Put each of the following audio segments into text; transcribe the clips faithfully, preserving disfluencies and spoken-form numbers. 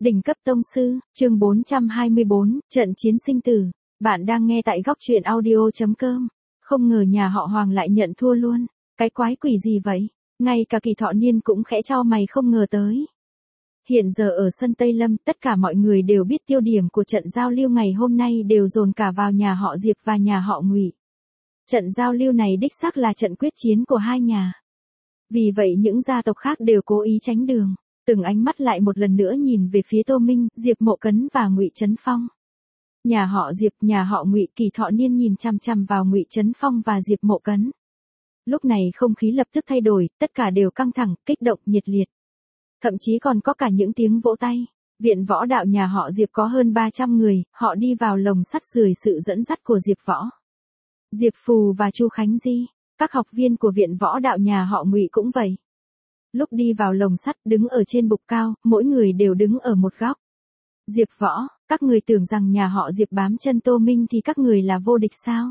Đỉnh cấp tông sư, chương bốn trăm hai mươi bốn, trận chiến sinh tử. Bạn đang nghe tại góc truyện audio chấm com. Không ngờ nhà họ Hoàng lại nhận thua luôn. Cái quái quỷ gì vậy? Ngay cả Kỳ Thọ Niên cũng khẽ chau mày không ngờ tới. Hiện giờ ở sân Tây Lâm, tất cả mọi người đều biết tiêu điểm của trận giao lưu ngày hôm nay đều dồn cả vào nhà họ Diệp và nhà họ Ngụy. Trận giao lưu này đích xác là trận quyết chiến của hai nhà. Vì vậy những gia tộc khác đều cố ý tránh đường. Từng ánh mắt lại một lần nữa nhìn về phía Tô Minh, Diệp Mộ Cấn và Ngụy Trấn Phong. Nhà họ Diệp, nhà họ Ngụy, Kỳ Thọ Niên nhìn chằm chằm vào Ngụy Trấn Phong và Diệp Mộ Cấn. Lúc này không khí lập tức thay đổi, tất cả đều căng thẳng, kích động, nhiệt liệt. Thậm chí còn có cả những tiếng vỗ tay. Viện võ đạo nhà họ Diệp có hơn ba trăm người, họ đi vào lồng sắt dưới sự dẫn dắt của Diệp Võ, Diệp Phù và Chu Khánh Di. Các học viên của viện võ đạo nhà họ Ngụy cũng vậy. Lúc đi vào lồng sắt, đứng ở trên bục cao, mỗi người đều đứng ở một góc. Diệp Võ, các người tưởng rằng nhà họ Diệp bám chân Tô Minh thì các người là vô địch sao?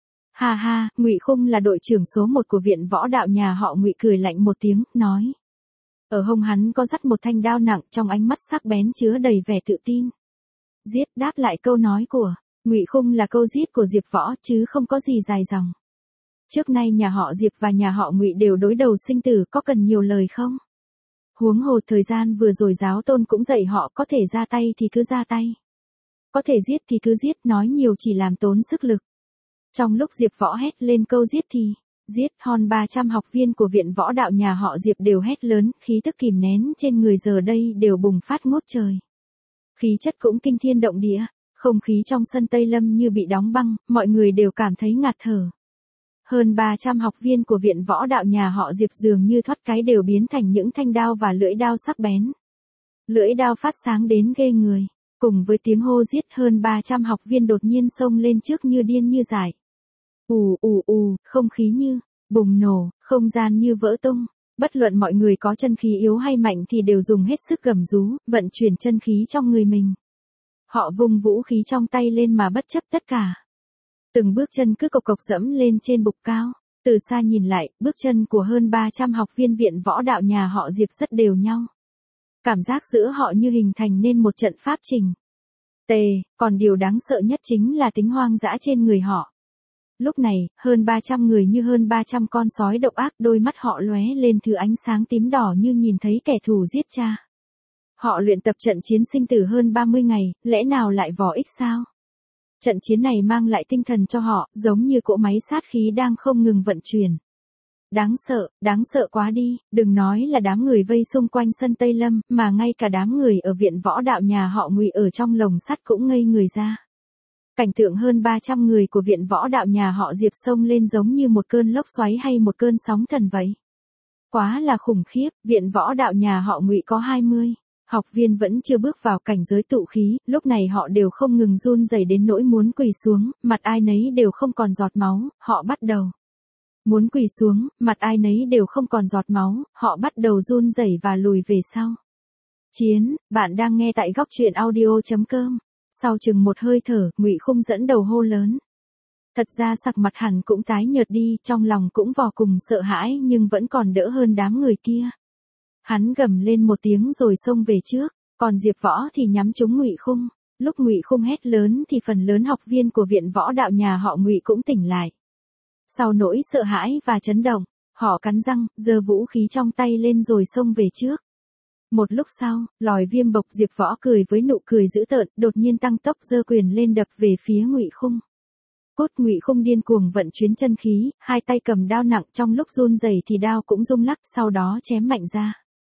Ha ha, Ngụy Khung là đội trưởng số một của viện võ đạo nhà họ Ngụy cười lạnh một tiếng, nói. Ở hông hắn có dắt một thanh đao nặng, trong ánh mắt sắc bén chứa đầy vẻ tự tin. Giết, đáp lại câu nói của Ngụy Khung là câu giết của Diệp Võ chứ không có gì dài dòng. Trước nay nhà họ Diệp và nhà họ Ngụy đều đối đầu sinh tử, có cần nhiều lời không? Huống hồ thời gian vừa rồi giáo tôn cũng dạy họ có thể ra tay thì cứ ra tay. Có thể giết thì cứ giết, nói nhiều chỉ làm tốn sức lực. Trong lúc Diệp Võ hét lên câu giết thì giết, hơn ba trăm học viên của viện võ đạo nhà họ Diệp đều hét lớn, khí tức kìm nén trên người giờ đây đều bùng phát ngút trời. Khí chất cũng kinh thiên động địa, không khí trong sân Tây Lâm như bị đóng băng, mọi người đều cảm thấy ngạt thở. Hơn ba trăm học viên của viện võ đạo nhà họ Diệp dường như thoát cái đều biến thành những thanh đao và lưỡi đao sắc bén. Lưỡi đao phát sáng đến ghê người, cùng với tiếng hô giết hơn ba trăm học viên đột nhiên xông lên trước như điên như dại. Ù ù ù, không khí như bùng nổ, không gian như vỡ tung. Bất luận mọi người có chân khí yếu hay mạnh thì đều dùng hết sức gầm rú, vận chuyển chân khí trong người mình. Họ vung vũ khí trong tay lên mà bất chấp tất cả. Từng bước chân cứ cộc cộc dẫm lên trên bục cao. Từ xa nhìn lại, bước chân của hơn ba trăm học viên viện võ đạo nhà họ Diệp rất đều nhau. Cảm giác giữa họ như hình thành nên một trận pháp trình. Tề, còn điều đáng sợ nhất chính là tính hoang dã trên người họ. Lúc này, hơn ba trăm người như hơn ba trăm con sói độc ác, đôi mắt họ lóe lên thứ ánh sáng tím đỏ như nhìn thấy kẻ thù giết cha. Họ luyện tập trận chiến sinh tử hơn ba mươi ngày, lẽ nào lại vò ích sao? Trận chiến này mang lại tinh thần cho họ, giống như cỗ máy sát khí đang không ngừng vận chuyển. Đáng sợ, đáng sợ quá đi, đừng nói là đám người vây xung quanh sân Tây Lâm, mà ngay cả đám người ở viện võ đạo nhà họ Ngụy ở trong lồng sắt cũng ngây người ra. Cảnh tượng hơn ba trăm người của viện võ đạo nhà họ Diệp xông lên giống như một cơn lốc xoáy hay một cơn sóng thần vậy. Quá là khủng khiếp, viện võ đạo nhà họ Ngụy có hai mươi. Học viên vẫn chưa bước vào cảnh giới tụ khí, lúc này họ đều không ngừng run rẩy đến nỗi muốn quỳ xuống, mặt ai nấy đều không còn giọt máu, họ bắt đầu. Muốn quỳ xuống, mặt ai nấy đều không còn giọt máu, họ bắt đầu run rẩy và lùi về sau. Chiến, bạn đang nghe tại góc truyện audio chấm com. Sau chừng một hơi thở, Ngụy Khung dẫn đầu hô lớn. Thật ra sắc mặt hẳn cũng tái nhợt đi, trong lòng cũng vô cùng sợ hãi nhưng vẫn còn đỡ hơn đám người kia. Hắn gầm lên một tiếng rồi xông về trước, còn Diệp Võ thì nhắm trúng Ngụy Khung. Lúc Ngụy Khung hét lớn thì phần lớn học viên của viện võ đạo nhà họ Ngụy cũng tỉnh lại. Sau nỗi sợ hãi và chấn động, họ cắn răng, giơ vũ khí trong tay lên rồi xông về trước. Một lúc sau, lòi viêm bộc Diệp Võ cười với nụ cười dữ tợn, đột nhiên tăng tốc giơ quyền lên đập về phía Ngụy Khung. Cốt Ngụy Khung điên cuồng vận chuyển chân khí, hai tay cầm đao nặng, trong lúc run rẩy thì đao cũng rung lắc, sau đó chém mạnh ra.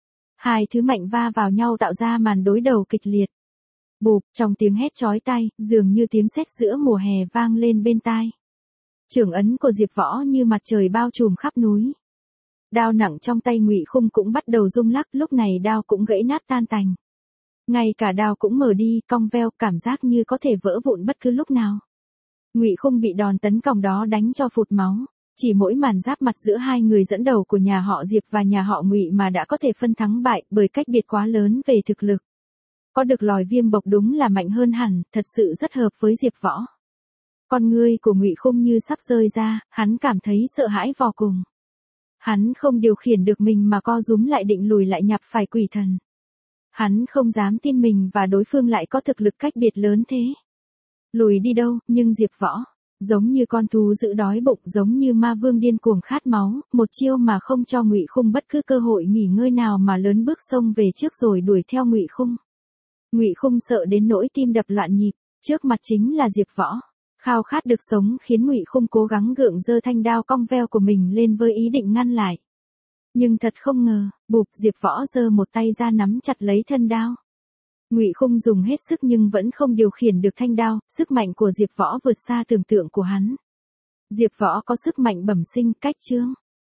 Hai thứ mạnh va vào nhau tạo ra màn đối đầu kịch liệt. Bụp, trong tiếng hét chói tai, dường như tiếng sét giữa mùa hè vang lên bên tai. Chưởng ấn của Diệp Võ như mặt trời bao trùm khắp núi. Đao nặng trong tay Ngụy Khung cũng bắt đầu rung lắc, lúc này đao cũng gãy nát tan tành. Ngay cả đao cũng mở đi, cong veo, cảm giác như có thể vỡ vụn bất cứ lúc nào. Ngụy Khung bị đòn tấn công đó đánh cho phụt máu. Chỉ mỗi màn giáp mặt giữa hai người dẫn đầu của nhà họ Diệp và nhà họ Ngụy mà đã có thể phân thắng bại, bởi cách biệt quá lớn về thực lực. Có được lòi viêm bộc đúng là mạnh hơn hẳn, thật sự rất hợp với Diệp Võ. Con ngươi của Ngụy Khung như sắp rơi ra, hắn cảm thấy sợ hãi vô cùng. Hắn không điều khiển được mình mà co rúm lại định lùi lại nhập phải quỷ thần. Hắn không dám tin mình và đối phương lại có thực lực cách biệt lớn thế. Lùi đi đâu, nhưng Diệp Võ, giống như con thú giữ đói bụng, giống như ma vương điên cuồng khát máu, một chiêu mà không cho Ngụy Khung bất cứ cơ hội nghỉ ngơi nào mà lớn bước xông về trước rồi đuổi theo Ngụy Khung. Ngụy Khung sợ đến nỗi tim đập loạn nhịp, trước mặt chính là Diệp Võ. Khao khát được sống khiến Ngụy Khung cố gắng gượng giơ thanh đao cong veo của mình lên với ý định ngăn lại. Nhưng thật không ngờ, bụp, Diệp Võ giơ một tay ra nắm chặt lấy thân đao. Ngụy Khung dùng hết sức nhưng vẫn không điều khiển được thanh đao, sức mạnh của Diệp Võ vượt xa tưởng tượng của hắn. Diệp Võ có sức mạnh bẩm sinh, cách chướng.